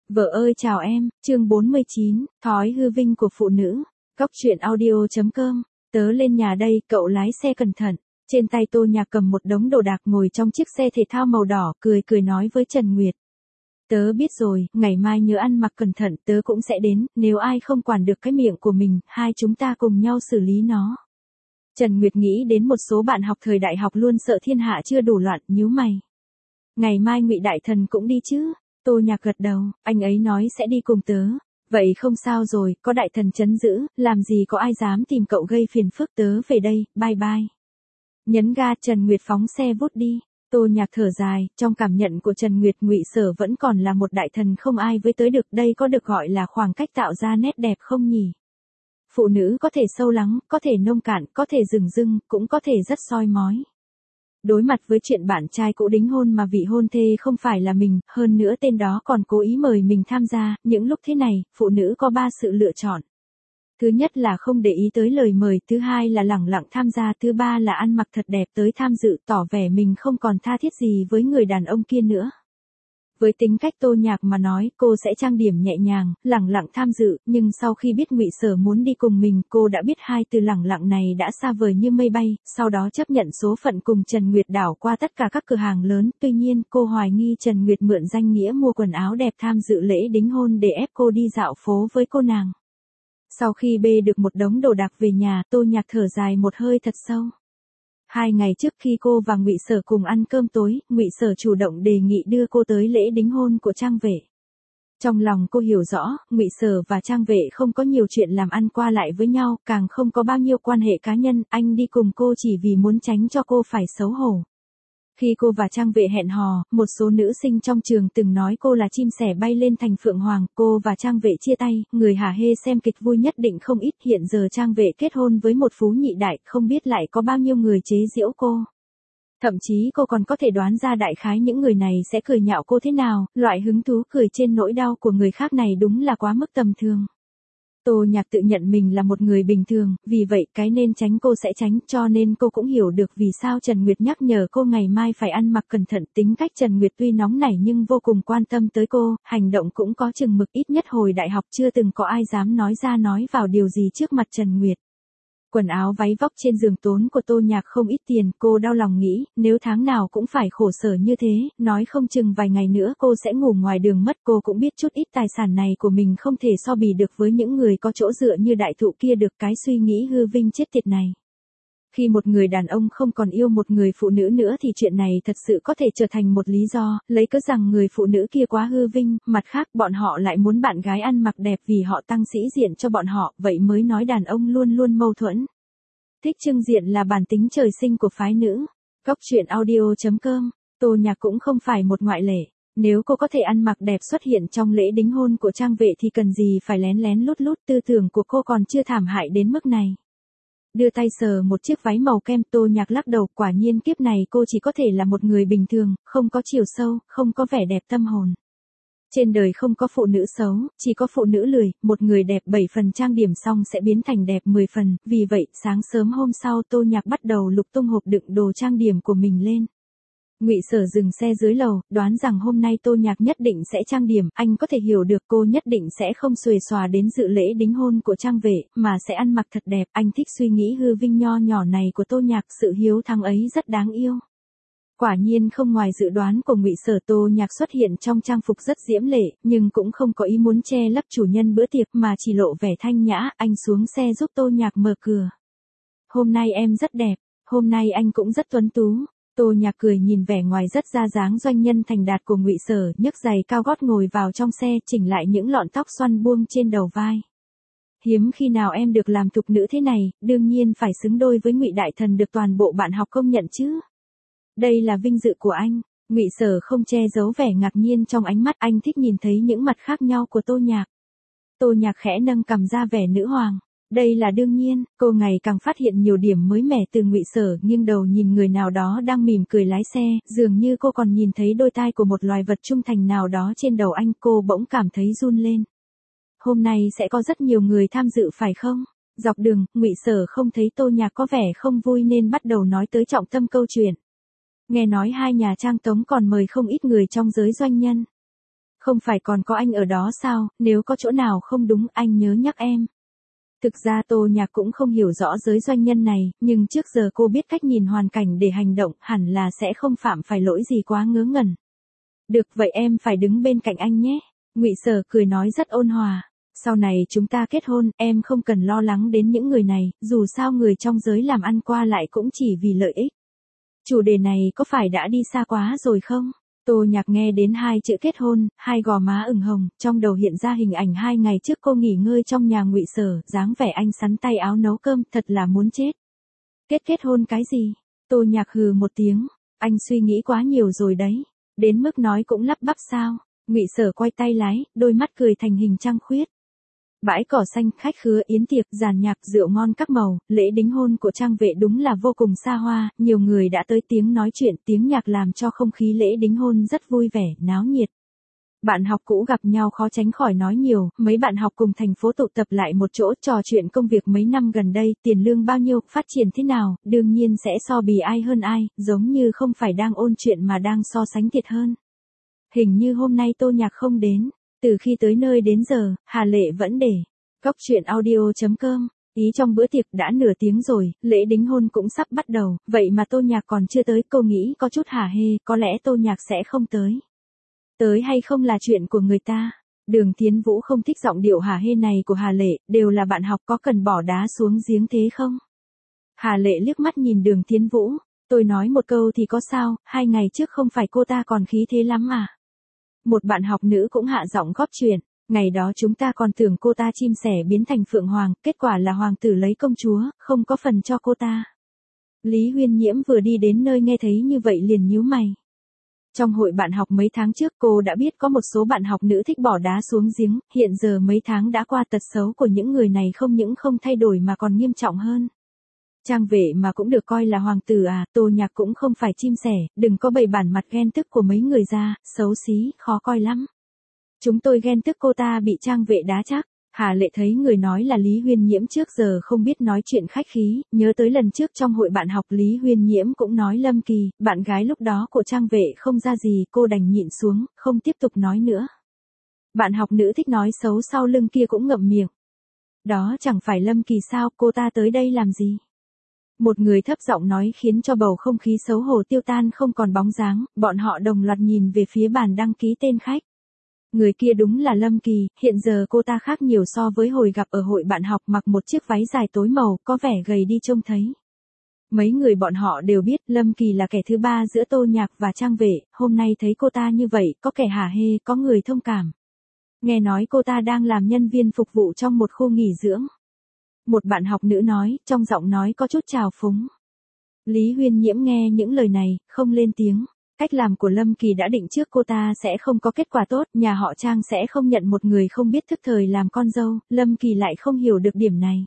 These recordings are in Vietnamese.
Vợ ơi chào em, chương 49, thói hư vinh của phụ nữ. Góc truyện audio.com. Tớ lên nhà đây, cậu lái xe cẩn thận. Trên tay Tô Nhạc cầm một đống đồ đạc ngồi trong chiếc xe thể thao màu đỏ, cười cười nói với Trần Nguyệt. Tớ biết rồi, ngày mai nhớ ăn mặc cẩn thận, tớ cũng sẽ đến, nếu ai không quản được cái miệng của mình, hai chúng ta cùng nhau xử lý nó. Trần Nguyệt nghĩ đến một số bạn học thời đại học luôn sợ thiên hạ chưa đủ loạn, nhíu mày. Ngày mai Ngụy Đại Thần cũng đi chứ? Tô Nhạc gật đầu, anh ấy nói sẽ đi cùng tớ. Vậy không sao rồi, có Đại Thần trấn giữ, làm gì có ai dám tìm cậu gây phiền phức, tớ về đây, bye bye. Nhấn ga, Trần Nguyệt phóng xe vút đi. Tô Nhạc thở dài, trong cảm nhận của Trần Nguyệt, Ngụy Sở vẫn còn là một đại thần không ai với tới được, đây có được gọi là khoảng cách tạo ra nét đẹp không nhỉ? Phụ nữ có thể sâu lắng, có thể nông cạn, có thể rừng rưng, cũng có thể rất soi mói. Đối mặt với chuyện bạn trai cũ đính hôn mà vị hôn thê không phải là mình, hơn nữa tên đó còn cố ý mời mình tham gia, những lúc thế này, phụ nữ có 3 sự lựa chọn. Thứ nhất là không để ý tới lời mời, thứ hai là lẳng lặng tham gia, thứ ba là ăn mặc thật đẹp tới tham dự, tỏ vẻ mình không còn tha thiết gì với người đàn ông kia nữa. Với tính cách Tô Nhạc mà nói, cô sẽ trang điểm nhẹ nhàng, lẳng lặng tham dự, nhưng sau khi biết Ngụy Sở muốn đi cùng mình, cô đã biết hai từ lẳng lặng này đã xa vời như mây bay, sau đó chấp nhận số phận cùng Trần Nguyệt đảo qua tất cả các cửa hàng lớn, tuy nhiên, cô hoài nghi Trần Nguyệt mượn danh nghĩa mua quần áo đẹp tham dự lễ đính hôn để ép cô đi dạo phố với cô nàng. Sau khi bê được một đống đồ đạc về nhà, Tô Nhạc thở dài một hơi thật sâu. 2 ngày trước khi cô và Ngụy Sở cùng ăn cơm tối, Ngụy Sở chủ động đề nghị đưa cô tới lễ đính hôn của Trang Vệ. Trong lòng cô hiểu rõ, Ngụy Sở và Trang Vệ không có nhiều chuyện làm ăn qua lại với nhau, càng không có bao nhiêu quan hệ cá nhân, anh đi cùng cô chỉ vì muốn tránh cho cô phải xấu hổ. Khi cô và Trang Vệ hẹn hò, một số nữ sinh trong trường từng nói cô là chim sẻ bay lên thành phượng hoàng, cô và Trang Vệ chia tay, người hả hê xem kịch vui nhất định không ít, hiện giờ Trang Vệ kết hôn với một phú nhị đại, không biết lại có bao nhiêu người chế giễu cô. Thậm chí cô còn có thể đoán ra đại khái những người này sẽ cười nhạo cô thế nào, loại hứng thú cười trên nỗi đau của người khác này đúng là quá mức tầm thường. Tô Nhạc tự nhận mình là một người bình thường, vì vậy cái nên tránh cô sẽ tránh, cho nên cô cũng hiểu được vì sao Trần Nguyệt nhắc nhở cô ngày mai phải ăn mặc cẩn thận. Tính cách Trần Nguyệt tuy nóng nảy nhưng vô cùng quan tâm tới cô, hành động cũng có chừng mực, ít nhất hồi đại học chưa từng có ai dám nói ra nói vào điều gì trước mặt Trần Nguyệt. Quần áo váy vóc trên giường tốn của Tô Nhạc không ít tiền, cô đau lòng nghĩ, nếu tháng nào cũng phải khổ sở như thế, nói không chừng vài ngày nữa cô sẽ ngủ ngoài đường mất. Cô cũng biết chút ít tài sản này của mình không thể so bì được với những người có chỗ dựa như đại thụ kia được, cái suy nghĩ hư vinh chết tiệt này. Khi một người đàn ông không còn yêu một người phụ nữ nữa thì chuyện này thật sự có thể trở thành một lý do, lấy cớ rằng người phụ nữ kia quá hư vinh, mặt khác bọn họ lại muốn bạn gái ăn mặc đẹp vì họ tăng sĩ diện cho bọn họ, vậy mới nói đàn ông luôn luôn mâu thuẫn. Thích trưng diện là bản tính trời sinh của phái nữ. Góc truyện audio.com, Tô Nhạc cũng không phải một ngoại lệ. Nếu cô có thể ăn mặc đẹp xuất hiện trong lễ đính hôn của Trang Vệ thì cần gì phải lén lén lút lút, tư tưởng của cô còn chưa thảm hại đến mức này. Đưa tay sờ một chiếc váy màu kem, Tô Nhạc lắc đầu, quả nhiên kiếp này cô chỉ có thể là một người bình thường, không có chiều sâu, không có vẻ đẹp tâm hồn. Trên đời không có phụ nữ xấu, chỉ có phụ nữ lười, một người đẹp 7 phần trang điểm xong sẽ biến thành đẹp 10 phần, vì vậy, sáng sớm hôm sau Tô Nhạc bắt đầu lục tung hộp đựng đồ trang điểm của mình lên. Ngụy Sở dừng xe dưới lầu, đoán rằng hôm nay Tô Nhạc nhất định sẽ trang điểm, anh có thể hiểu được cô nhất định sẽ không xuề xòa đến dự lễ đính hôn của Trang Vệ, mà sẽ ăn mặc thật đẹp, anh thích suy nghĩ hư vinh nho nhỏ này của Tô Nhạc, sự hiếu thắng ấy rất đáng yêu. Quả nhiên không ngoài dự đoán của Ngụy Sở, Tô Nhạc xuất hiện trong trang phục rất diễm lệ, nhưng cũng không có ý muốn che lấp chủ nhân bữa tiệc mà chỉ lộ vẻ thanh nhã, anh xuống xe giúp Tô Nhạc mở cửa. Hôm nay em rất đẹp, hôm nay anh cũng rất tuấn tú. Tô Nhạc cười nhìn vẻ ngoài rất ra dáng doanh nhân thành đạt của Ngụy Sở, nhấc giày cao gót ngồi vào trong xe, chỉnh lại những lọn tóc xoăn buông trên đầu vai. Hiếm khi nào em được làm thục nữ thế này, đương nhiên phải xứng đôi với Ngụy Đại Thần được toàn bộ bạn học công nhận chứ. Đây là vinh dự của anh. Ngụy Sở không che giấu vẻ ngạc nhiên trong ánh mắt, anh thích nhìn thấy những mặt khác nhau của Tô Nhạc. Tô Nhạc khẽ nâng cằm ra vẻ nữ hoàng. Đây là đương nhiên, cô ngày càng phát hiện nhiều điểm mới mẻ từ Ngụy Sở, nghiêng đầu nhìn người nào đó đang mỉm cười lái xe, dường như cô còn nhìn thấy đôi tai của một loài vật trung thành nào đó trên đầu anh, cô bỗng cảm thấy run lên. Hôm nay sẽ có rất nhiều người tham dự phải không? Dọc đường, Ngụy Sở không thấy Tô Nhạc có vẻ không vui nên bắt đầu nói tới trọng tâm câu chuyện. Nghe nói hai nhà Trang Tống còn mời không ít người trong giới doanh nhân. Không phải còn có anh ở đó sao, nếu có chỗ nào không đúng anh nhớ nhắc em. Thực ra Tô Nhạc cũng không hiểu rõ giới doanh nhân này, nhưng trước giờ cô biết cách nhìn hoàn cảnh để hành động, hẳn là sẽ không phạm phải lỗi gì quá ngớ ngẩn. Được vậy em phải đứng bên cạnh anh nhé. Ngụy Sở cười nói rất ôn hòa. Sau này chúng ta kết hôn, em không cần lo lắng đến những người này, dù sao người trong giới làm ăn qua lại cũng chỉ vì lợi ích. Chủ đề này có phải đã đi xa quá rồi không? Tô Nhạc nghe đến hai chữ kết hôn, hai gò má ửng hồng, trong đầu hiện ra hình ảnh 2 ngày trước cô nghỉ ngơi trong nhà Ngụy Sở, dáng vẻ anh sắn tay áo nấu cơm, thật là muốn chết. Kết hôn cái gì? Tô Nhạc hừ một tiếng, anh suy nghĩ quá nhiều rồi đấy, đến mức nói cũng lắp bắp sao? Ngụy Sở quay tay lái, đôi mắt cười thành hình trăng khuyết. Bãi cỏ xanh, khách khứa, yến tiệc, giàn nhạc, rượu ngon các màu, lễ đính hôn của Trang Vệ đúng là vô cùng xa hoa, nhiều người đã tới, tiếng nói chuyện, tiếng nhạc làm cho không khí lễ đính hôn rất vui vẻ, náo nhiệt. Bạn học cũ gặp nhau khó tránh khỏi nói nhiều, mấy bạn học cùng thành phố tụ tập lại một chỗ trò chuyện công việc mấy năm gần đây, tiền lương bao nhiêu, phát triển thế nào, đương nhiên sẽ so bì ai hơn ai, giống như không phải đang ôn chuyện mà đang so sánh thiệt hơn. Hình như hôm nay Tô Nhạc không đến. Từ khi tới nơi đến giờ, Hà Lệ vẫn để. Góc chuyện audio.com. Ý trong bữa tiệc đã nửa tiếng rồi, lễ đính hôn cũng sắp bắt đầu, vậy mà Tô Nhạc còn chưa tới, cô nghĩ có chút hả hê, có lẽ Tô Nhạc sẽ không tới. Tới hay không là chuyện của người ta. Đường Tiến Vũ không thích giọng điệu hả hê này của Hà Lệ, đều là bạn học, có cần bỏ đá xuống giếng thế không? Hà Lệ liếc mắt nhìn Đường Tiến Vũ, tôi nói một câu thì có sao, 2 ngày trước không phải cô ta còn khí thế lắm à? Một bạn học nữ cũng hạ giọng góp chuyện, ngày đó chúng ta còn tưởng cô ta chim sẻ biến thành phượng hoàng, kết quả là hoàng tử lấy công chúa, không có phần cho cô ta. Lý Huyên Nhiễm vừa đi đến nơi nghe thấy như vậy liền nhíu mày. Trong hội bạn học mấy tháng trước cô đã biết có một số bạn học nữ thích bỏ đá xuống giếng, hiện giờ mấy tháng đã qua, tật xấu của những người này không những không thay đổi mà còn nghiêm trọng hơn. Trang Vệ mà cũng được coi là hoàng tử à, Tô Nhạc cũng không phải chim sẻ, đừng có bày bản mặt ghen tức của mấy người ra, xấu xí, khó coi lắm. Chúng tôi ghen tức cô ta bị Trang Vệ đá chắc. Hà Lệ thấy người nói là Lý Huyên Nhiễm trước giờ không biết nói chuyện khách khí, nhớ tới lần trước trong hội bạn học Lý Huyên Nhiễm cũng nói Lâm Kỳ, bạn gái lúc đó của Trang Vệ không ra gì, cô đành nhịn xuống, không tiếp tục nói nữa. Bạn học nữ thích nói xấu sau lưng kia cũng ngậm miệng. Đó chẳng phải Lâm Kỳ sao, cô ta tới đây làm gì? Một người thấp giọng nói khiến cho bầu không khí xấu hổ tiêu tan không còn bóng dáng, bọn họ đồng loạt nhìn về phía bàn đăng ký tên khách. Người kia đúng là Lâm Kỳ, hiện giờ cô ta khác nhiều so với hồi gặp ở hội bạn học, mặc một chiếc váy dài tối màu, có vẻ gầy đi trông thấy. Mấy người bọn họ đều biết Lâm Kỳ là kẻ thứ ba giữa Tô Nhạc và Trang Vệ, hôm nay thấy cô ta như vậy, có kẻ hả hê, có người thông cảm. Nghe nói cô ta đang làm nhân viên phục vụ trong một khu nghỉ dưỡng. Một bạn học nữ nói, trong giọng nói có chút trào phúng. Lý Huyên Nhiễm nghe những lời này, không lên tiếng. Cách làm của Lâm Kỳ đã định trước cô ta sẽ không có kết quả tốt, nhà họ Trang sẽ không nhận một người không biết thức thời làm con dâu, Lâm Kỳ lại không hiểu được điểm này.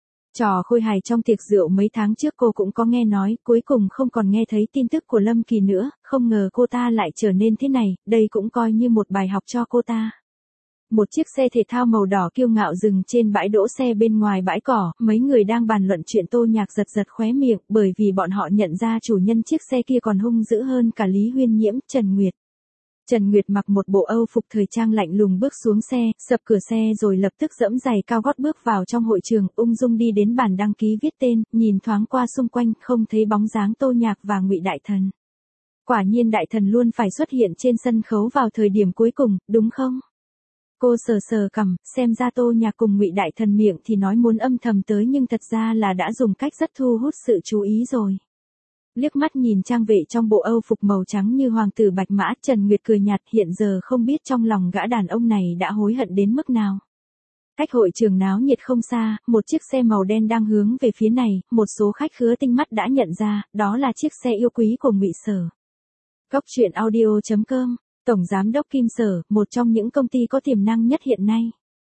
Trò khôi hài trong tiệc rượu mấy tháng trước cô cũng có nghe nói, cuối cùng không còn nghe thấy tin tức của Lâm Kỳ nữa, không ngờ cô ta lại trở nên thế này, đây cũng coi như một bài học cho cô ta. Một chiếc xe thể thao màu đỏ kiêu ngạo dừng trên bãi đỗ xe bên ngoài bãi cỏ, mấy người đang bàn luận chuyện Tô Nhạc giật giật khóe miệng, bởi vì bọn họ nhận ra chủ nhân chiếc xe kia còn hung dữ hơn cả Lý Huyên Nhiễm, Trần Nguyệt. Trần Nguyệt mặc một bộ Âu phục thời trang lạnh lùng bước xuống xe, sập cửa xe rồi lập tức giẫm giày cao gót bước vào trong hội trường, ung dung đi đến bàn đăng ký viết tên, nhìn thoáng qua xung quanh, không thấy bóng dáng Tô Nhạc và Ngụy Đại Thần. Quả nhiên Đại Thần luôn phải xuất hiện trên sân khấu vào thời điểm cuối cùng, đúng không? Cô sờ sờ cằm, xem ra Tô Nhạc cùng Ngụy Đại Thần miệng thì nói muốn âm thầm tới nhưng thật ra là đã dùng cách rất thu hút sự chú ý rồi. Liếc mắt nhìn Trang Vệ trong bộ Âu phục màu trắng như hoàng tử bạch mã, Trần Nguyệt cười nhạt, hiện giờ không biết trong lòng gã đàn ông này đã hối hận đến mức nào. Cách hội trường náo nhiệt không xa, một chiếc xe màu đen đang hướng về phía này, một số khách khứa tinh mắt đã nhận ra, đó là chiếc xe yêu quý của Ngụy Sở. Góc chuyện audio.com. Tổng Giám đốc Kim Sở, một trong những công ty có tiềm năng nhất hiện nay.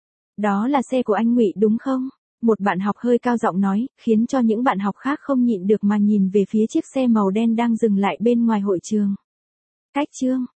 Đó là xe của anh Ngụy đúng không? Một bạn học hơi cao giọng nói, khiến cho những bạn học khác không nhịn được mà nhìn về phía chiếc xe màu đen đang dừng lại bên ngoài hội trường. Cách chương